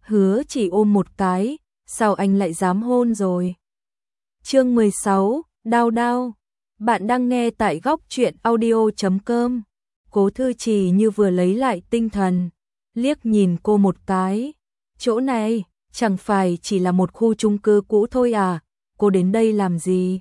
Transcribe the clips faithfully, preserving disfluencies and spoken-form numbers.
hứa chỉ ôm một cái, sao anh lại dám hôn rồi. Chương mười sáu, đau đau. Bạn đang nghe tại góc truyện audio chấm com. Cố Thư Trì như vừa lấy lại tinh thần, liếc nhìn cô một cái. Chỗ này, chẳng phải chỉ là một khu chung cư cũ thôi à, cô đến đây làm gì?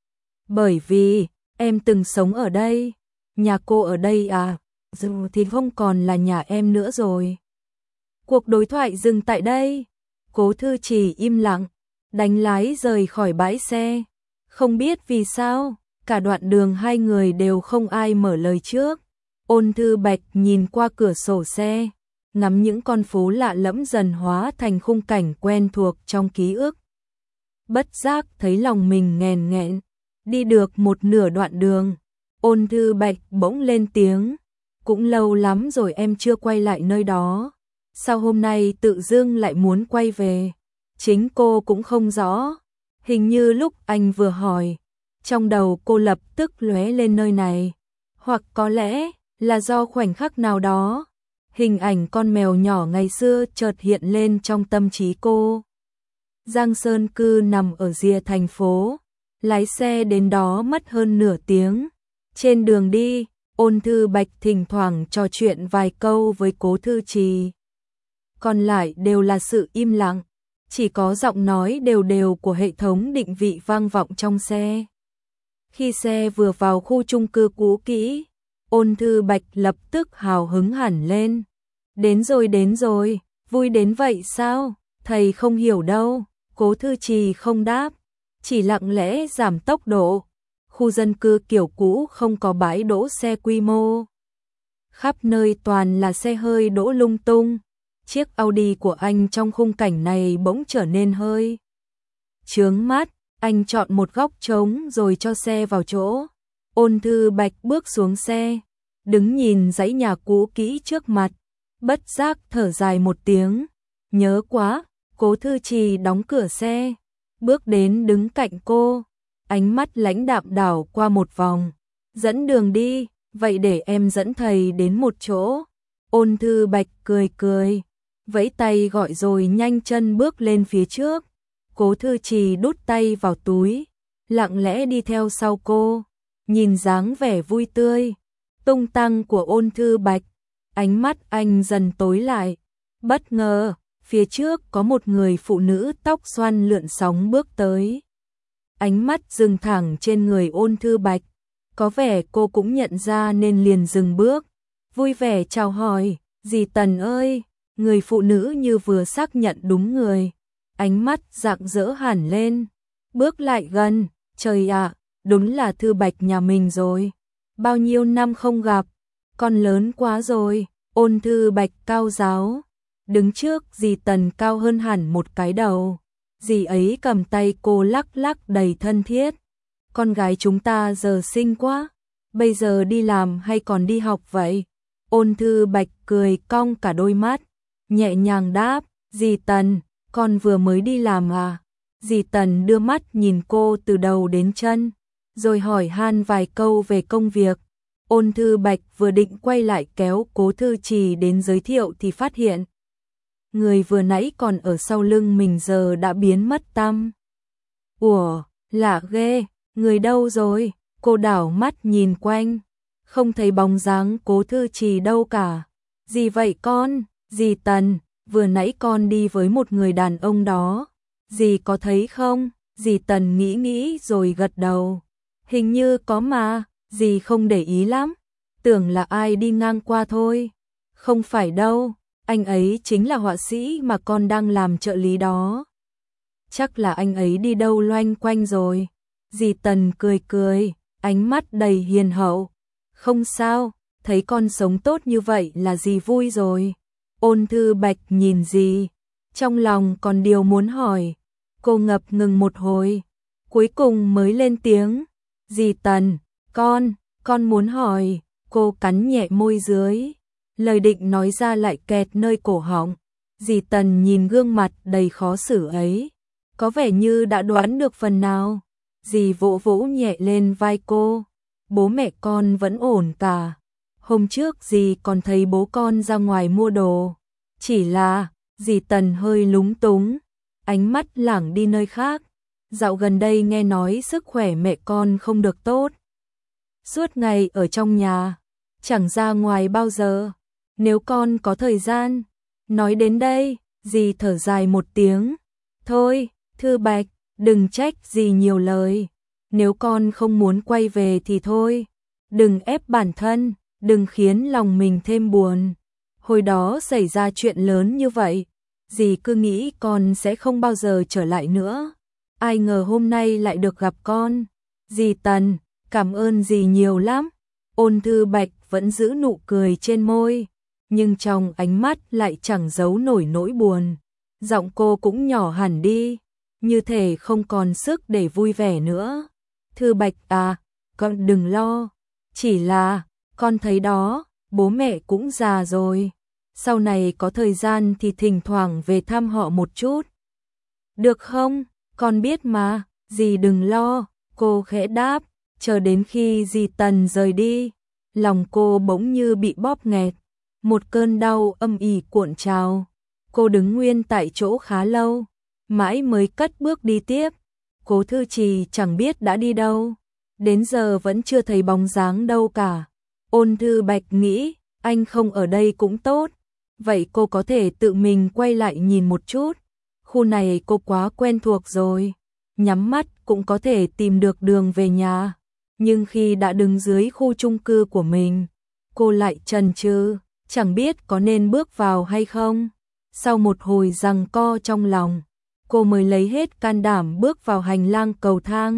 Bởi vì, em từng sống ở đây. Nhà cô ở đây à? Dù thì không còn là nhà em nữa rồi. Cuộc đối thoại dừng tại đây. Cố Thư Trì im lặng, đánh lái rời khỏi bãi xe. Không biết vì sao, cả đoạn đường hai người đều không ai mở lời trước. Ôn Thư Bạch nhìn qua cửa sổ xe, ngắm những con phố lạ lẫm dần hóa thành khung cảnh quen thuộc trong ký ức. Bất giác thấy lòng mình nghèn nghẹn. Đi được một nửa đoạn đường, Ôn Thư Bạch bỗng lên tiếng. Cũng lâu lắm rồi em chưa quay lại nơi đó. Sao hôm nay tự dưng lại muốn quay về? Chính cô cũng không rõ. Hình như lúc anh vừa hỏi, trong đầu cô lập tức lóe lên nơi này. Hoặc có lẽ là do khoảnh khắc nào đó, hình ảnh con mèo nhỏ ngày xưa chợt hiện lên trong tâm trí cô. Giang Sơn Cư nằm ở rìa thành phố, lái xe đến đó mất hơn nửa tiếng. Trên đường đi, Ôn Thư Bạch thỉnh thoảng trò chuyện vài câu với Cố Thư Trì. Còn lại đều là sự im lặng, chỉ có giọng nói đều đều của hệ thống định vị vang vọng trong xe. Khi xe vừa vào khu chung cư cũ kỹ, Ôn Thư Bạch lập tức hào hứng hẳn lên. Đến rồi đến rồi, vui đến vậy sao? Thầy không hiểu đâu. Cố Thư Trì không đáp, chỉ lặng lẽ giảm tốc độ. Khu dân cư kiểu cũ không có bãi đỗ xe quy mô. Khắp nơi toàn là xe hơi đỗ lung tung. Chiếc Audi của anh trong khung cảnh này bỗng trở nên hơi chướng mắt. Anh chọn một góc trống rồi cho xe vào chỗ. Ôn Thư Bạch bước xuống xe, đứng nhìn dãy nhà cũ kỹ trước mặt, bất giác thở dài một tiếng. Nhớ quá. Cố Thư Trì đóng cửa xe, bước đến đứng cạnh cô, ánh mắt lãnh đạm đảo qua một vòng. Dẫn đường đi, vậy để em dẫn thầy đến một chỗ. Ôn Thư Bạch cười cười, vẫy tay gọi rồi nhanh chân bước lên phía trước. Cố Thư Trì đút tay vào túi, lặng lẽ đi theo sau cô, nhìn dáng vẻ vui tươi, tung tăng của Ôn Thư Bạch, ánh mắt anh dần tối lại. Bất ngờ, phía trước có một người phụ nữ tóc xoăn lượn sóng bước tới. Ánh mắt dừng thẳng trên người Ôn Thư Bạch, có vẻ cô cũng nhận ra nên liền dừng bước, vui vẻ chào hỏi, dì Tần ơi. Người phụ nữ như vừa xác nhận đúng người, ánh mắt rạng rỡ hẳn lên, bước lại gần, trời ạ, đúng là Thư Bạch nhà mình rồi. Bao nhiêu năm không gặp, con lớn quá rồi. Ôn Thư Bạch cao giáo, đứng trước dì Tần cao hơn hẳn một cái đầu. Dì ấy cầm tay cô lắc lắc đầy thân thiết. Con gái chúng ta giờ xinh quá, bây giờ đi làm hay còn đi học vậy? Ôn Thư Bạch cười cong cả đôi mắt, nhẹ nhàng đáp, dì Tần, con vừa mới đi làm à? Dì Tần đưa mắt nhìn cô từ đầu đến chân, rồi hỏi han vài câu về công việc. Ôn Thư Bạch vừa định quay lại kéo Cố Thư Trì đến giới thiệu thì phát hiện người vừa nãy còn ở sau lưng mình giờ đã biến mất tăm. Ủa, lạ ghê, người đâu rồi? Cô đảo mắt nhìn quanh, không thấy bóng dáng Cố Thư Trì đâu cả. Gì vậy con? Dì Tần, vừa nãy con đi với một người đàn ông đó. Dì có thấy không? Dì Tần nghĩ nghĩ rồi gật đầu. Hình như có mà, dì không để ý lắm. Tưởng là ai đi ngang qua thôi. Không phải đâu. Anh ấy chính là họa sĩ mà con đang làm trợ lý đó. Chắc là anh ấy đi đâu loanh quanh rồi. Dì Tần cười cười, ánh mắt đầy hiền hậu. Không sao, thấy con sống tốt như vậy là dì vui rồi. Ôn Thư Bạch nhìn dì, trong lòng còn điều muốn hỏi. Cô ngập ngừng một hồi, cuối cùng mới lên tiếng. Dì Tần, con, con muốn hỏi. Cô cắn nhẹ môi dưới, lời định nói ra lại kẹt nơi cổ họng. Dì Tần nhìn gương mặt đầy khó xử ấy, có vẻ như đã đoán được phần nào. Dì vỗ vỗ nhẹ lên vai cô. Bố mẹ con vẫn ổn cả. Hôm trước dì còn thấy bố con ra ngoài mua đồ. Chỉ là, Dì Tần hơi lúng túng, ánh mắt lảng đi nơi khác. Dạo gần đây nghe nói sức khỏe mẹ con không được tốt. Suốt ngày ở trong nhà, chẳng ra ngoài bao giờ. Nếu con có thời gian. Nói đến đây, dì thở dài một tiếng. Thôi, Thư Bạch, đừng trách dì nhiều lời. Nếu con không muốn quay về thì thôi. Đừng ép bản thân, đừng khiến lòng mình thêm buồn. Hồi đó xảy ra chuyện lớn như vậy, dì cứ nghĩ con sẽ không bao giờ trở lại nữa. Ai ngờ hôm nay lại được gặp con. Dì Tần, cảm ơn dì nhiều lắm. Ôn Thư Bạch vẫn giữ nụ cười trên môi, nhưng trong ánh mắt lại chẳng giấu nổi nỗi buồn. Giọng cô cũng nhỏ hẳn đi, như thể không còn sức để vui vẻ nữa. Thư Bạch à, con đừng lo. Chỉ là, con thấy đó, bố mẹ cũng già rồi. Sau này có thời gian thì thỉnh thoảng về thăm họ một chút. Được không? Con biết mà, dì đừng lo. Cô khẽ đáp, chờ đến khi dì Tần rời đi. Lòng cô bỗng như bị bóp nghẹt. Một cơn đau âm ỉ cuộn trào. Cô đứng nguyên tại chỗ khá lâu, mãi mới cất bước đi tiếp. Cố Thư Trì chẳng biết đã đi đâu. Đến giờ vẫn chưa thấy bóng dáng đâu cả. Ôn Thư Bạch nghĩ, anh không ở đây cũng tốt. Vậy cô có thể tự mình quay lại nhìn một chút. Khu này cô quá quen thuộc rồi. Nhắm mắt cũng có thể tìm được đường về nhà. Nhưng khi đã đứng dưới khu chung cư của mình, cô lại chần chừ, chẳng biết có nên bước vào hay không. Sau một hồi giằng co trong lòng, cô mới lấy hết can đảm bước vào hành lang cầu thang.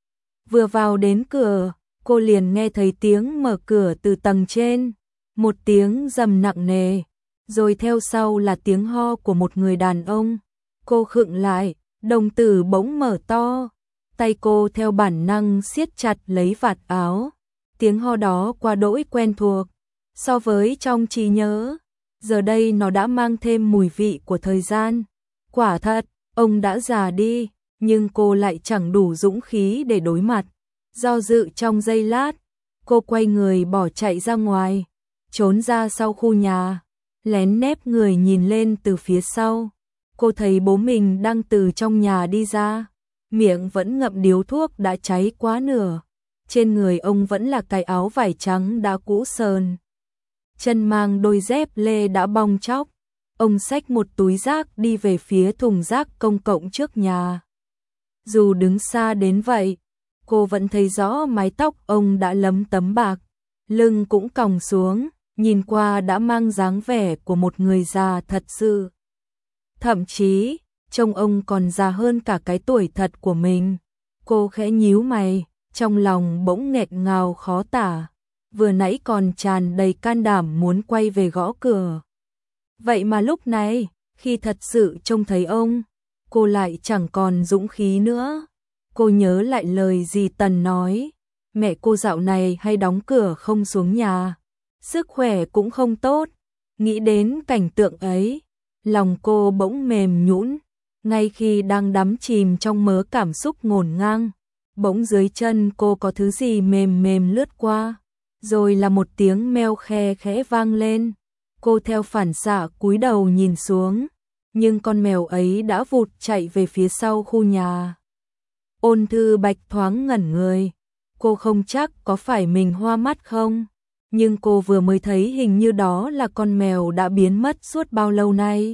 Vừa vào đến cửa, cô liền nghe thấy tiếng mở cửa từ tầng trên. Một tiếng rầm nặng nề, rồi theo sau là tiếng ho của một người đàn ông. Cô khựng lại, đồng tử bỗng mở to. Tay cô theo bản năng siết chặt lấy vạt áo. Tiếng ho đó quá đỗi quen thuộc. So với trong trí nhớ, giờ đây nó đã mang thêm mùi vị của thời gian. Quả thật, ông đã già đi, nhưng cô lại chẳng đủ dũng khí để đối mặt. Do dự trong giây lát, cô quay người bỏ chạy ra ngoài, trốn ra sau khu nhà, lén nép người nhìn lên từ phía sau. Cô thấy bố mình đang từ trong nhà đi ra, miệng vẫn ngậm điếu thuốc đã cháy quá nửa. Trên người ông vẫn là cái áo vải trắng đã cũ sờn, chân mang đôi dép lê đã bong tróc. Ông xách một túi rác đi về phía thùng rác công cộng trước nhà. Dù đứng xa đến vậy, cô vẫn thấy rõ mái tóc ông đã lấm tấm bạc, lưng cũng còng xuống, nhìn qua đã mang dáng vẻ của một người già thật sự. Thậm chí, trông ông còn già hơn cả cái tuổi thật của mình. Cô khẽ nhíu mày, trong lòng bỗng nghẹt ngào khó tả. Vừa nãy còn tràn đầy can đảm muốn quay về gõ cửa. Vậy mà lúc này, khi thật sự trông thấy ông, cô lại chẳng còn dũng khí nữa. Cô nhớ lại lời dì Tần nói, mẹ cô dạo này hay đóng cửa không xuống nhà, sức khỏe cũng không tốt. Nghĩ đến cảnh tượng ấy, lòng cô bỗng mềm nhũn. Ngay khi đang đắm chìm trong mớ cảm xúc ngổn ngang, bỗng dưới chân cô có thứ gì mềm mềm lướt qua, rồi là một tiếng meo khe khẽ vang lên. Cô theo phản xạ cúi đầu nhìn xuống, nhưng con mèo ấy đã vụt chạy về phía sau khu nhà. Ôn Thư Bạch thoáng ngẩn người, cô không chắc có phải mình hoa mắt không, nhưng cô vừa mới thấy hình như đó là con mèo đã biến mất suốt bao lâu nay.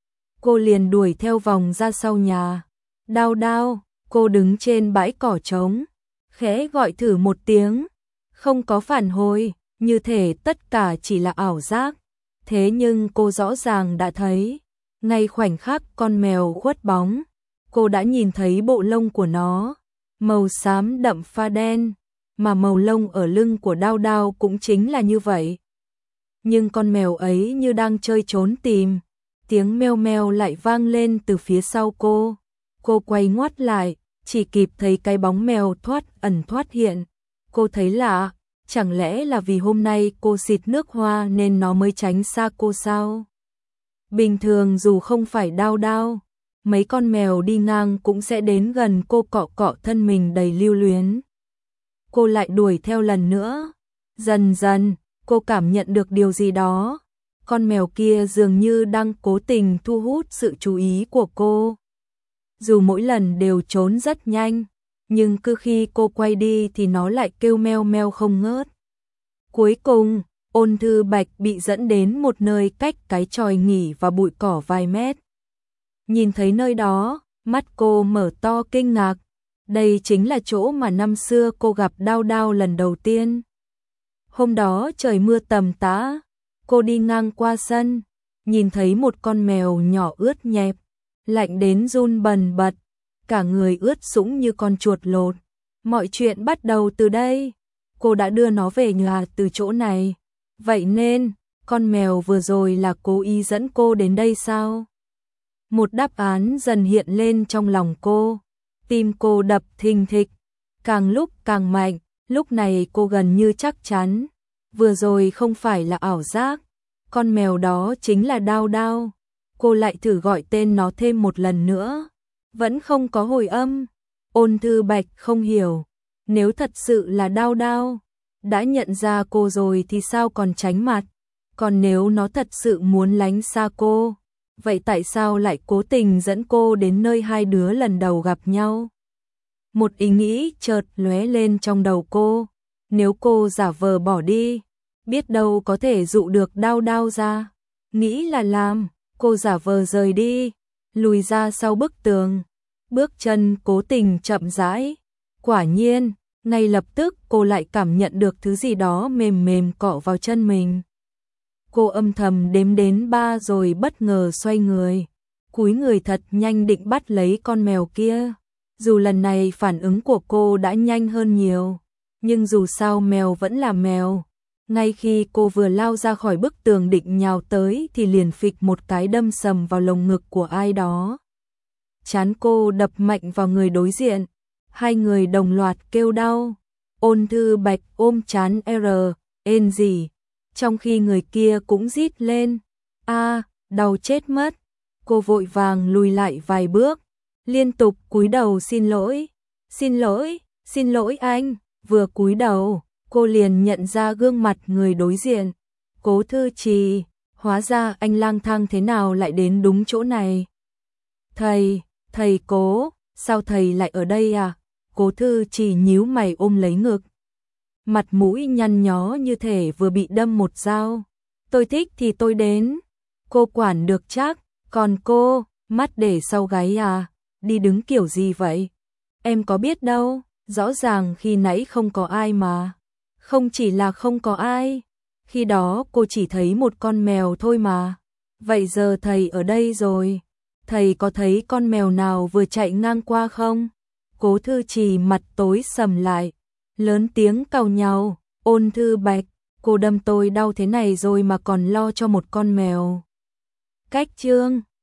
Cô liền đuổi theo vòng ra sau nhà. Đao Đao, cô đứng trên bãi cỏ trống, khẽ gọi thử một tiếng, không có phản hồi, như thể tất cả chỉ là ảo giác. Thế nhưng cô rõ ràng đã thấy, ngay khoảnh khắc con mèo khuất bóng, cô đã nhìn thấy bộ lông của nó, màu xám đậm pha đen, mà màu lông ở lưng của Đao Đao cũng chính là như vậy. Nhưng con mèo ấy như đang chơi trốn tìm, tiếng meo meo lại vang lên từ phía sau cô. Cô quay ngoắt lại, chỉ kịp thấy cái bóng mèo thoát ẩn thoát hiện. Cô thấy lạ, chẳng lẽ là vì hôm nay cô xịt nước hoa nên nó mới tránh xa cô sao? Bình thường dù không phải Đao Đao, mấy con mèo đi ngang cũng sẽ đến gần cô cọ cọ thân mình đầy lưu luyến. Cô lại đuổi theo lần nữa. Dần dần, cô cảm nhận được điều gì đó. con mèo kia dường như đang cố tình thu hút sự chú ý của cô. Dù mỗi lần đều trốn rất nhanh, nhưng cứ khi cô quay đi thì nó lại kêu meo meo không ngớt. Cuối cùng, Ôn Thư Bạch bị dẫn đến một nơi cách cái chòi nghỉ và bụi cỏ vài mét. Nhìn thấy nơi đó, mắt cô mở to kinh ngạc. Đây chính là chỗ mà năm xưa cô gặp Đao Đao lần đầu tiên. Hôm đó trời mưa tầm tã, cô đi ngang qua sân, nhìn thấy một con mèo nhỏ ướt nhẹp, lạnh đến run bần bật, cả người ướt sũng như con chuột lột. Mọi chuyện bắt đầu từ đây, cô đã đưa nó về nhà từ chỗ này. Vậy nên, con mèo vừa rồi là cố ý dẫn cô đến đây sao? Một đáp án dần hiện lên trong lòng cô, tim cô đập thình thịch, càng lúc càng mạnh, lúc này cô gần như chắc chắn, vừa rồi không phải là ảo giác, con mèo đó chính là Đao Đao. Cô lại thử gọi tên nó thêm một lần nữa, vẫn không có hồi âm. Ôn Thư Bạch không hiểu, nếu thật sự là Đao Đao, đã nhận ra cô rồi thì sao còn tránh mặt, còn nếu nó thật sự muốn lánh xa cô, vậy tại sao lại cố tình dẫn cô đến nơi hai đứa lần đầu gặp nhau? Một ý nghĩ chợt lóe lên trong đầu cô, nếu cô giả vờ bỏ đi, biết đâu có thể dụ được Đao Đao ra. Nghĩ là làm, cô giả vờ rời đi, lùi ra sau bức tường, bước chân cố tình chậm rãi. Quả nhiên, ngay lập tức cô lại cảm nhận được thứ gì đó mềm mềm cọ vào chân mình. Cô âm thầm đếm đến ba rồi bất ngờ xoay người, cúi người thật nhanh định bắt lấy con mèo kia. Dù lần này phản ứng của cô đã nhanh hơn nhiều, nhưng dù sao mèo vẫn là mèo. Ngay khi cô vừa lao ra khỏi bức tường định nhào tới thì liền phịch một cái đâm sầm vào lồng ngực của ai đó. Trán cô đập mạnh vào người đối diện, hai người đồng loạt kêu đau. Ôn Thư Bạch ôm trán R, ên gì, trong khi người kia cũng rít lên, a, đau chết mất. Cô vội vàng lùi lại vài bước, liên tục cúi đầu xin lỗi, xin lỗi, xin lỗi anh. Vừa cúi đầu, cô liền nhận ra gương mặt người đối diện. Cố Thư Trì, hóa ra anh lang thang thế nào lại đến đúng chỗ này. Thầy, thầy Cố, sao thầy lại ở đây à? Cố Thư Trì nhíu mày ôm lấy ngực, mặt mũi nhăn nhó như thể vừa bị đâm một dao. Tôi thích thì tôi đến, cô quản được chắc, còn cô, mắt để sau gáy à, đi đứng kiểu gì vậy? Em có biết đâu, rõ ràng khi nãy không có ai mà. Không chỉ là không có ai, khi đó cô chỉ thấy một con mèo thôi mà. Vậy giờ thầy ở đây rồi, thầy có thấy con mèo nào vừa chạy ngang qua không? Cố Thư Trì mặt tối sầm lại, lớn tiếng càu nhàu, Ôn Thư Bạch, cô đâm tôi đau thế này rồi mà còn lo cho một con mèo. Cách chương